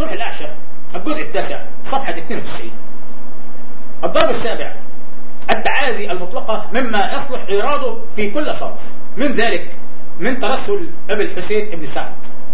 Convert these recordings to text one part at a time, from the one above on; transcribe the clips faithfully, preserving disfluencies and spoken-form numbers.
الرمح الأعشى الجزء التاسع صفحة اثنين وتسعين. الضرب السابع التعازي المطلقة مما يصلح إيراده في كل صرف، من ذلك من ترسل أبي الحسين ابن سعد: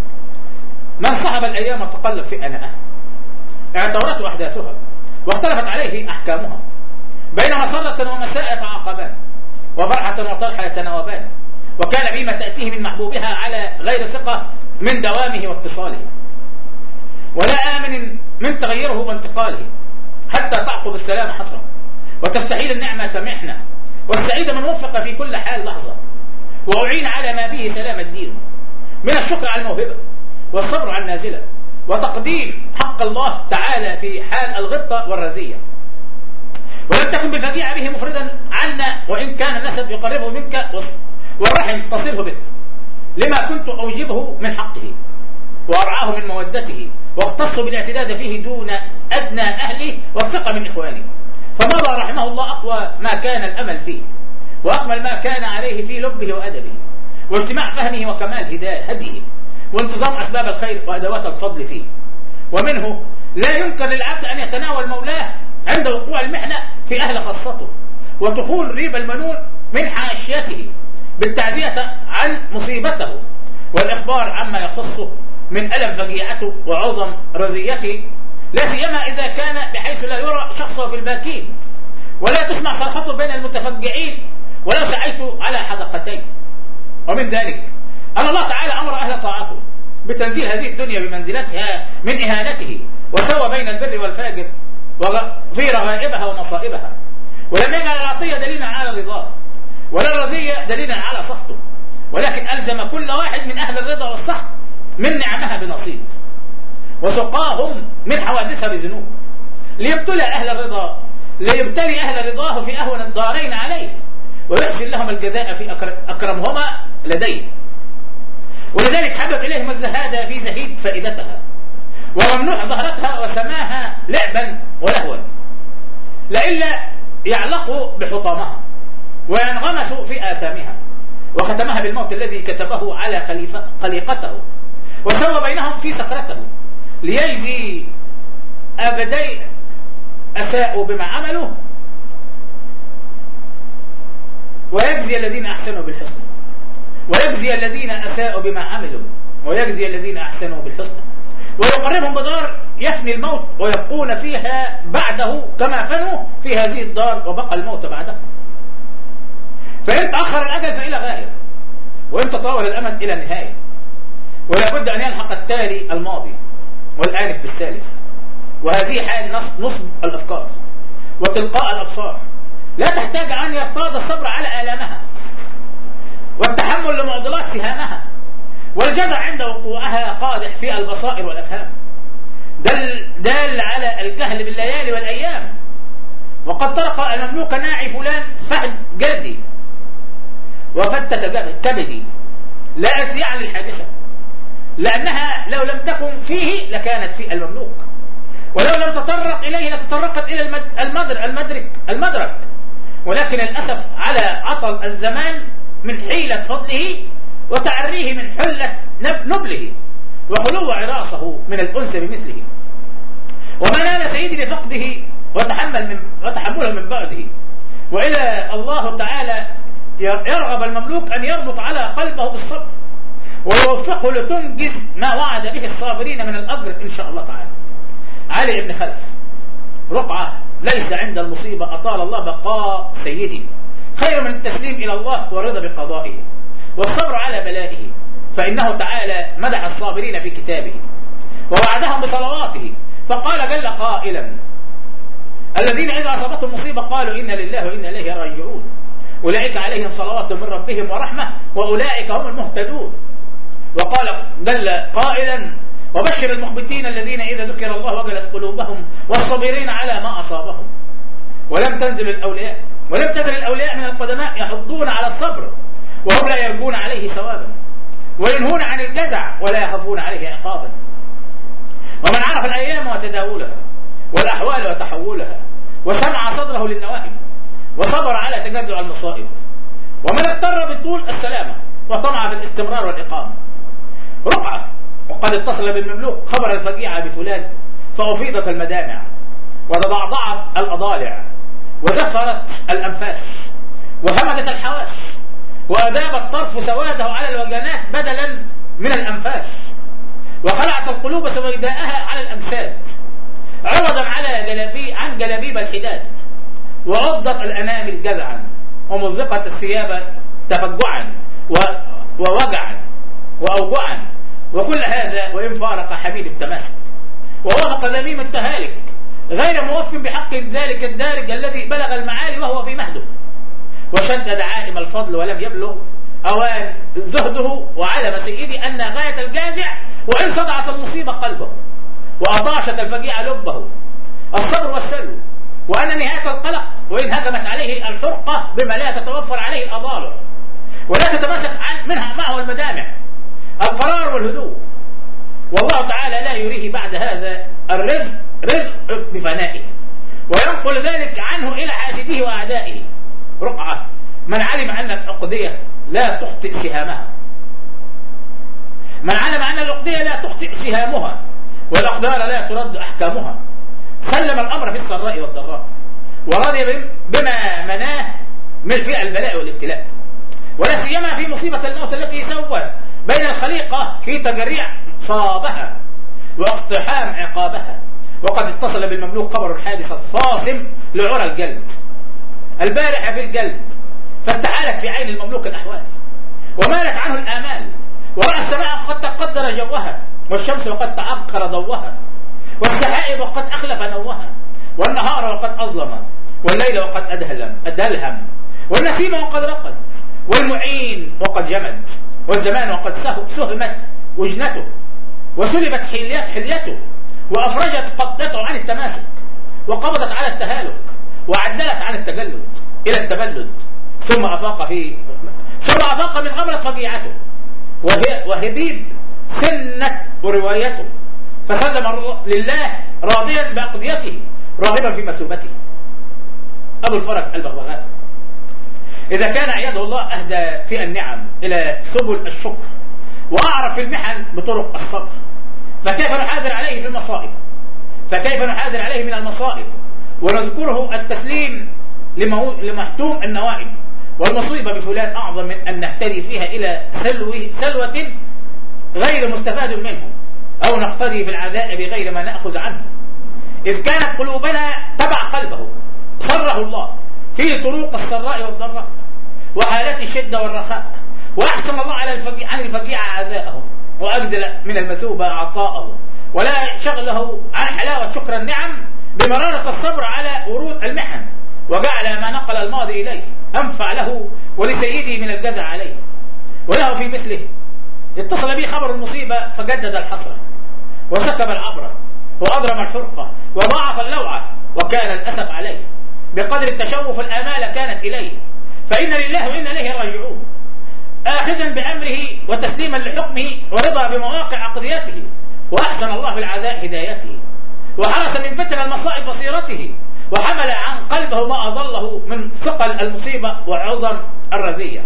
من صحب الأيام وتقلب في أنائها اعتورته أحداثها واختلفت عليه أحكامها، بين مسرة ومساء تعاقبان وفرحة وطرحة يتناوبان، وكان فيما تأتيه من محبوبها على غير ثقة من دوامه واتصاله، ولا آمن من تغيره وانتقاله، حتى تعقب السلام حسرة وتستحيل النعمة محنة، والسعيد من وفق في كل حال لحظة، وأعين على ما به سلام الدين من الشكر على الموهبة والصبر على النازلة وتقديم حق الله تعالى في حال الغبطة والرزية. ولم تكن بالفجيعة به مفردا عنا، وإن كان النسب يقربه منك والرحم تصله به، لما كنت أوجبه من حقه وأرعاه من مودته، واختص بالاعتداد فيه دون أدنى أهله والثقة من إخوانه، فمضى رحمه الله أقوى ما كان الأمل فيه، وأكمل ما كان عليه في لبه وأدبه واجتماع فهمه وكمال هديه وانتظام أسباب الخير وأدوات الفضل فيه. ومنه لا يمكن للعبد أن يتناول مولاه عند وقوع المحنة في أهل خاصته، وتخول ريب المنون من حاشيته بالتعزية عن مصيبته والإخبار عما يخصه من ألم فجيعته وعظم رضيته، لا سيما إذا كان بحيث لا يرى شخصه في الباكين ولا تسمع صرخته بين المتفجعين ولا سعيت على حدقتين. ومن ذلك أن الله تعالى أمر أهل طاعته بتنزيل هذه الدنيا بمنزلتها من إهانته، وسوى بين البر والفاجر في رغائبها ومصائبها، ولم يجعل العطية دليلا على رضاه ولا الرضية دليلا على سخطه، ولكن ألزم كل واحد من أهل الرضا والسخط من نعمها بنصيب، وسقاهم من حوادثها بذنوب، ليبتلى أهل الرضا ليبتلي أهل رضاه في أهون الدارين عليه، ويحسن لهم الجزاء في أكرمهما لديه. ولذلك حبب إليهم الزهادة في زهيد فائدتها، وممنوع ظهرتها وسماها لعبا ولهوا، لئلا يعلقوا بحطامها وينغمسوا في آثامها، وختمها بالموت الذي كتبه على خليقته، وسوى بينهم في سكرته، ليجزي أبدي أساءوا بما عملوا ويجزي الذين أحسنوا بالحسنى، ويجزي الذين أساءوا بما عملوا ويجزي الذين أحسنوا بالحسنى، ويقربهم بدار يفني الموت ويبقون فيها بعده كما فنوا في هذه الدار وبقى الموت بعده. فإن تأخر الأجل فإلى غاية، وإن تطاول الأمد إلى النهاية، ولا بد أن يلحق التالي الماضي والآنف بالسالف، وهذه حال نصب الأفكار وتلقاء الأبصار، لا تحتاج أن يرتاض الصبر على آلامها والتحمل لمعضلات سهامها، والجزع عند وقوعها قادح في البصائر والأفهام، دل, دل على الجهل بالليالي والأيام. وقد طرق المملوك ناعي فلان فهد جلدي وفتت كبدي لا أسيع للحادثة، لأنها لو لم تكن فيه لكانت في المملوك، ولو لم تطرق إليه لتطرقت إلى المدرك, المدرك, المدرك ولكن الأسف على عطل الزمان من حيلة فضله وتعريه من حلة نبله وخلو عراسه من الأنس بمثله. وما نال سيدي لفقده وتحمل من وتحمله من بعده، وإلى الله تعالى يرغب المملوك أن يربط على قلبه بالصبر ويوفقه لتنجز ما وعد به الصابرين من الأجر إن شاء الله تعالى. علي بن خلف: رقعة ليس عند المصيبة أطال الله بقاء سيدي خير من التسليم إلى الله والرضا بقضائه والصبر على بلائه، فإنه تعالى مدح الصابرين في كتابه ووعدهم بصلواته، فقال جل قائلا: الذين إذا أصابتهم مصيبة قالوا إنا لله وإنا إليه راجعون أولئك عليهم صلوات من ربهم ورحمة وأولئك هم المهتدون. وقال جل قائلا: وبشر المخبتين الذين إذا ذكر الله وجلت قلوبهم والصابرين على ما أصابهم. ولم تنزل الأولياء ولم تزل الأولياء من القدماء يحضون على الصبر وهم لا يرجون عليه ثوابا، وينهون عن الجزع ولا يخافون عليه عقابا. ومن عرف الأيام وتداولها والأحوال وتحولها وسمع صدره للنوائب وصبر على تجدع المصائب، ومن اضطر بالطول السلامة وطمع في الاستمرار والإقامة. رقعة وقد اتصل بالمملوك خبر الفجيعة بفلان، فأفيضت المدامع وتضعضعت الأضالع وزفرت الأنفاس وهمدت الحواس وأذاب الطرف سواده على الوجنات بدلا من الأنفاس، وخلعت القلوب سويداءها على الأمساد عوضا على جلبي عن جلابيب الحداد، وعضت الأنامل جذعا ومزقت الثياب تفجعا ووجعا وأوجعا، وكل هذا وإن فارق حبيب التماسك ووافق ذميم التهالك غير موف بحق ذلك الدارج الذي بلغ المعالي وهو في مهده، وشد دعائم الفضل ولم يبلغ أوان زهده، وعلم سيدي أن غاية الجازع وإن صدعت المصيبة قلبه وأطاشت الفجيعة لبه الصبر والسلو، وأن نهاية القلق وإن هجمت عليه الحرقة بما لا تتوفر عليه الأضالع ولا تتماسك منها معه المدامع القرار والهدوء، والله تعالى لا يريه بعد هذا الرزق رزق بفنائه، وينقل ذلك عنه إلى حاسده وأعدائه. رقعة من علم أن العقدية لا تخطئ سهامها، من علم أن العقدية لا تخطئ سهامها والأقدار لا ترد أحكامها، سلم الأمر في السراء والضراء ورضي بما مناه من فعل البلاء والابتلاء، ولا سيما في مصيبة الموت التي سوى بين الخليقة في تجريع صابها واقتحام عقابها. وقد اتصل بالمملوك خبر الحادثة الصاصم لعرى الجلد البارحة في الجلد، فاستحالت في عين المملوك الأحوال ومالت عنه الآمال، ورأى السماء قد تقدر جوها والشمس وقد تعبقر ضوها والسحائب وقد أخلف نوها والنهار وقد أظلم والليل وقد أدهلم أدلهم والنسيم وقد رقد والمعين وقد جمد والزمان وقد سهمت وجنته وسلبت حليته وأفرجت قبضته عن التماسك وقبضت على التهالك وعدلت عن التجلد إلى التبلد، ثم أفاق في ثم أفاق من غمرة فجيعته وهبيب سنة وروايته، فسلم لله راضيا بأقضيته راغبا في مثوبته. أبو الفرج البغبغاء إذا كان عياده الله أهدى في النعم إلى سبل الشكر وأعرف في المحن بطرق الصبر، فكيف نحاذر عليه في المصائب فكيف نحاذر عليه من المصائب ونذكره التسليم لمحتوم النوائب، والمصيبة بفلان أعظم من أن نهتدي فيها إلى سلوة غير مستفاد منه أو نقتدي بالعذاب بغير ما نأخذ عنه، إذ كانت قلوبنا تبع قلبه صره الله في طرق السراء والضراء وحالات الشدة والرخاء، وأحسن الله على الفجيع عن الفجيعة عزاءه وأجزل من المثوبة عطاءه، ولا شغله عن حلاوة شكر النعم بمرارة الصبر على ورود المحن، وجعل ما نقل الماضي إليه أنفع له ولسيده من الجزع عليه. وله في مثله اتصل به خبر المصيبة فجدد الحسرة وسكب العبرة وأضرم الحرقة وضاعف اللوعة، وكان الأسف عليه بقدر التشوف الآمال كانت إليه، فإن لله وإن إليه راجعون، آخذا بأمره وتسليما لحكمه ورضا بمواقع عقديته، وأحسن الله في العزاء هدايته، وحرس من فتن المصائب بصيرته، وحمل عن قلبه ما أضله من ثقل المصيبة وعظم الرذية.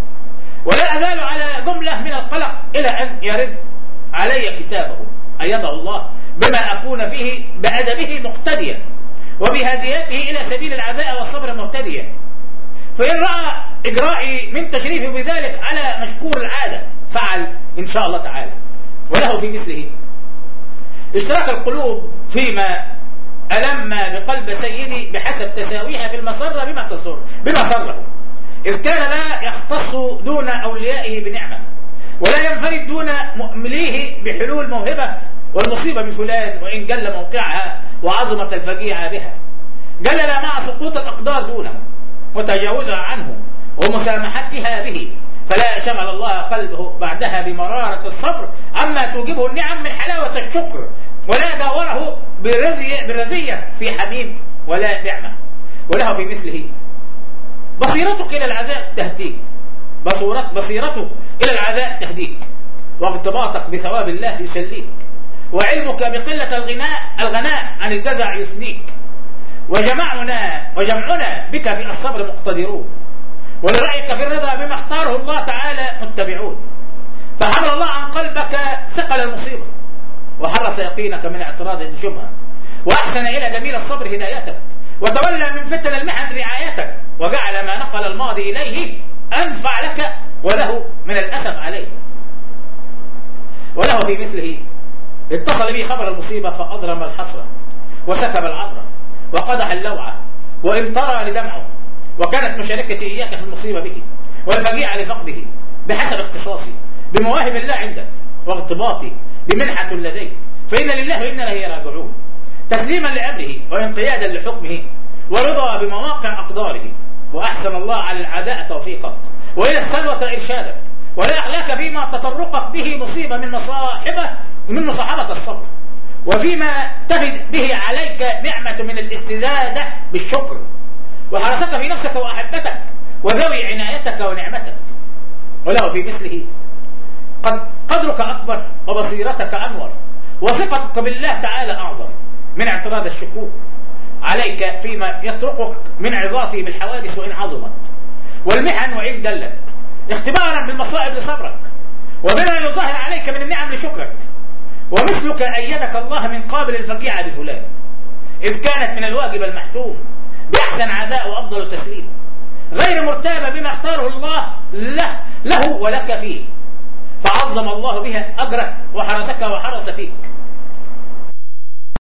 ولا أزال على جملة من القلق إلى أن يرد علي كتابه أيده الله بما أكون فيه بأدبه مقتديا وبهديته إلى سبيل العزاء والصبر مهتديا، فإن رأى إجرائي من تشريفه بذلك على مشكور العادة فعل إن شاء الله تعالى. وله في مثله اشتراك القلوب فيما ألم بقلب سيدي بحسب تساويها في المسرة بما تسر بما سره، إذ كان لا يختص دون أوليائه بنعمة ولا ينفرد دون مؤمليه بحلول موهبة، والمصيبة بفلان وإن جل موقعها وعظمت الفجيعة بها جلل مع سقوط الأقدار دونه وتجاوزها عنه ومسامحتها به، فلا شغل الله قلبه بعدها بمرارة الصبر عما توجبه النعم من حلاوة الشكر، ولا داوره بالرذية في حميم ولا نعمة. وله في مثله بصيرتك إلى العزاء تهديك بصيرتك إلى العزاء تهديك واغتباطك بثواب الله يسليك، وعلمك بقلة الغناء الغناء عن الجزع يثنيك، وجمعنا وجمعنا بك في الصبر مقتدرون، ولرأيك في الرضا بما اختاره الله تعالى متبعون، فحمل الله عن قلبك ثقل المصيبة، وحرس يقينك من اعتراض الشبهة، وأحسن إلى جميل الصبر هدايتك، وتولى من فتن المحن رعايتك، وجعل ما نقل الماضي إليه أنفع لك وله من الأسف عليه. وله في مثله اتصل به خبر المصيبة فأضرم الحسرة وسكب العطرة وقدح اللوعة وامطر لدمعه، وكانت مشاركتي إياك في المصيبة به والفجيعة لفقده بحسب اختصاصي بمواهب الله عندك واغتباطي بمنحة لديه، فإن لله وإنا إليه راجعون، تسليما لأمره وانقيادا لحكمه ورضا بمواقع أقداره. وأحسن الله على العداء توفيقك وإلى السلوة إرشادك، ولا أخلاك فيما تطرقت به مصيبة من مصاحبة من مصاحبة الصبر، وفيما تفد به عليك نعمة من الاستزادة بالشكر، وحرسك في نفسك وأحبتك وذوي عنايتك ونعمتك. وله في مثله قد قدرك أكبر وبصيرتك أنور، وثقتك بالله تعالى أعظم من اعتراض الشكوك عليك فيما يطرقك من عظاته بالحوادث وإن عظمت، والمحن وإن دلت، اختبارا بالمصائب لصبرك، وبما يظهر عليك من النعم لشكرك. ومثلك أيدك الله من قابل الفجيعة بفلان، إذ كانت من الواجب المحتوم بأحسن عداء وأفضل تسليم، غير مرتابة بما اختاره الله له, له ولك فيه، فعظم الله بها أجرك وحرسك وحرس فيك.